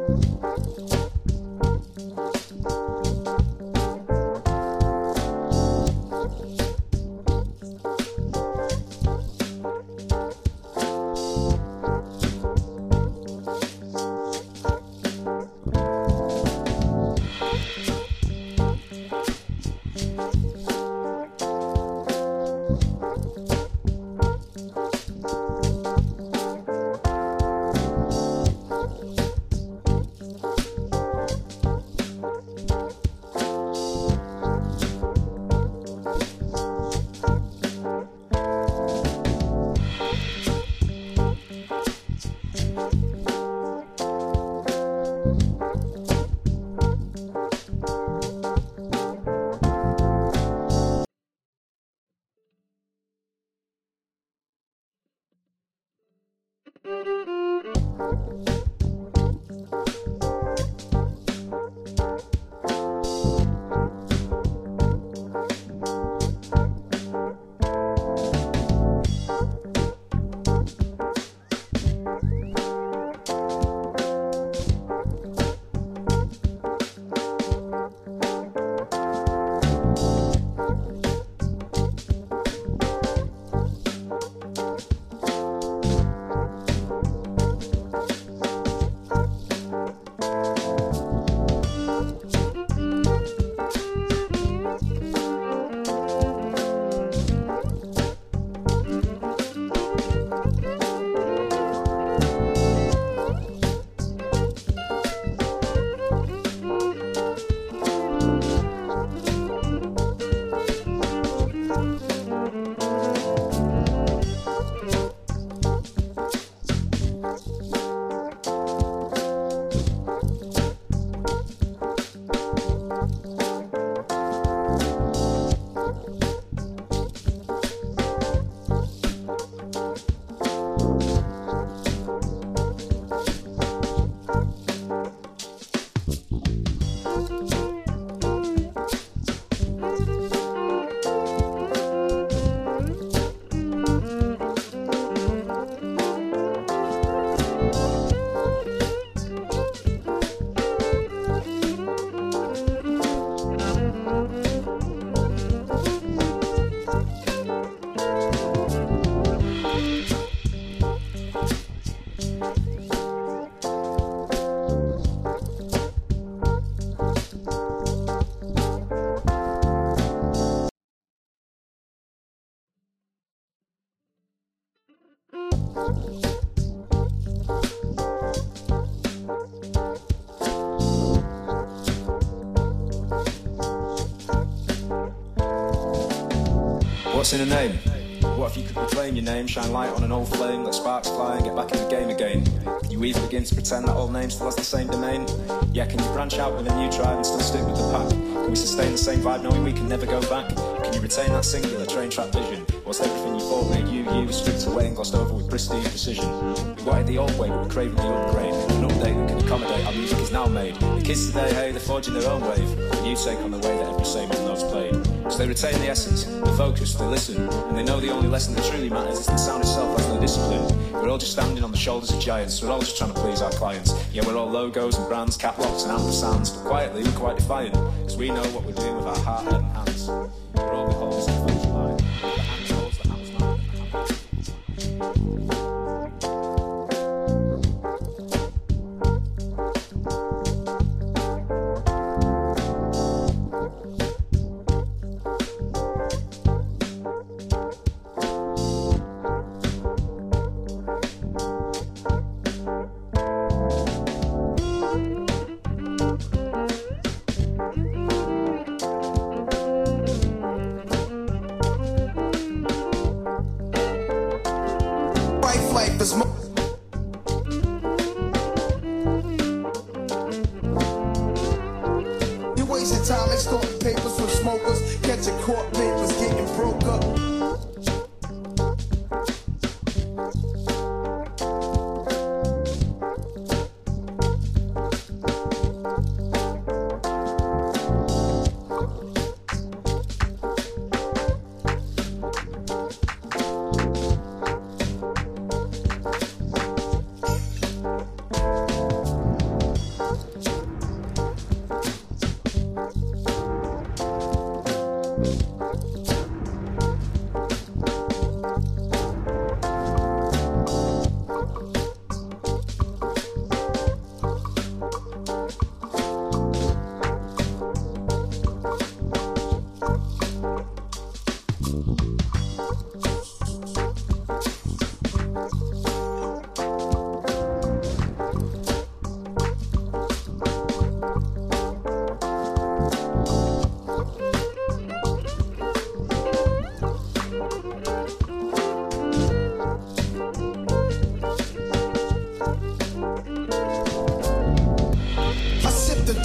What's in a name? What if you could proclaim your name, shine light on an old flame, let sparks fly and get back in the game again? Can you even begin to pretend that old name still has the same domain? Yeah, can you branch out with a new tribe and still stick with the pack? Can we sustain the same vibe knowing we can never go back? Can you retain that singular train track vision? What's everything you thought made you, stripped away and glossed over with pristine precision? We wanted the old way, but we're craving the upgrade. An update that can accommodate our music is now made. The kids today, hey, they're forging their own wave. A new take on the way that every same old note's played. So they retain the essence, the focus, they listen, and they know the only lesson that truly matters is the sound itself has no discipline. We're all just standing on the shoulders of giants, we're all just trying to please our clients. Yeah, we're all logos and brands, catwalks and ampersands, but quietly we're quite defiant, because we know what we're doing with our heart, head and hands. We're all beholders of the finish line, the hand holds the hand's line and the hand.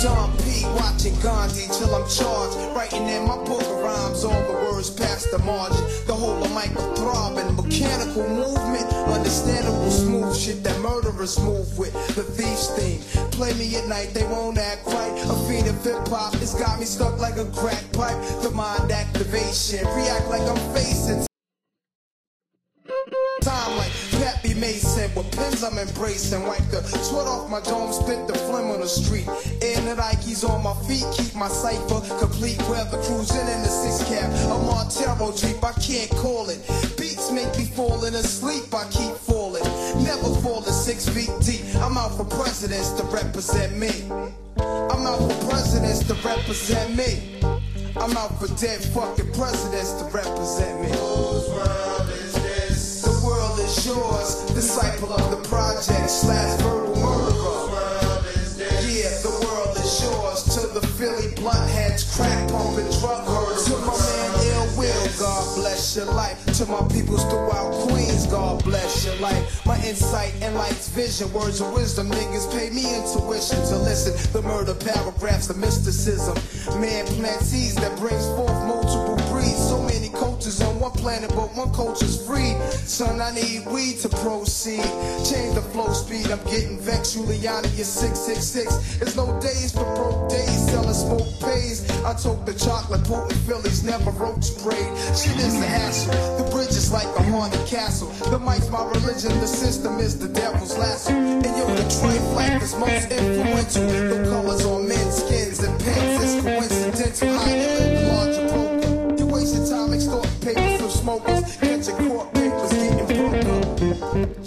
Don P, watching Gandhi till I'm charged. Writing in my book of rhymes, all the words past the margin. The whole of Michael throbbing, mechanical movement, understandable smooth shit that murderers move with. The thief's theme, play me at night, they won't act right. A fiend of hip hop, it's got me stuck like a crack pipe. The mind activation, react like I'm facing time like Pappy Mason. With pins I'm embracing. Wipe the sweat off my dome, spit the phlegm on the street. In the Nikes on my feet, keep my cipher complete. Weather cruising in the six cab. A Montero Jeep, I can't call it. Beats make me falling asleep, I keep falling. Never falling 6 feet deep. I'm out for presidents to represent me. I'm out for presidents to represent me. I'm out for dead fucking presidents to represent me. Whose world is this? The world is yours. Disciple of the project / verbal murderer. World is this? Yeah, the world is yours. To the Philly blunt heads, crack pumping drug herders. To my man Ill Will, God bless your life. To my peoples throughout Queens, God bless your life. My insight and light's vision, words of wisdom. Niggas pay me intuition to listen. The murder paragraphs, the mysticism. Man plants seeds that brings forth multiple breeds. So many cultures on one planet, but one culture's free. Son, I need weed to proceed. Change the flow speed, I'm getting vexed. Giuliani is 666. There's no days for broke days, selling smoke pays. I took the chocolate, potent Phillies, never roach sprayed. Shit is a hassle, the bridge is like a haunted castle. The mic's my religion, the system is the devil's lasso. And yo, the trifle is most influential. The colors on men's skins and pens, it's coincidental. I am the larger broker. You waste your time extorting papers from smokers. Catching court papers, getting broke up.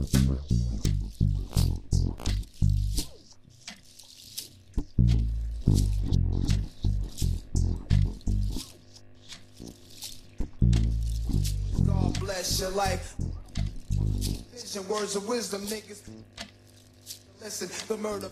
God bless your life. Vision, words of wisdom, niggas. Listen, the murder.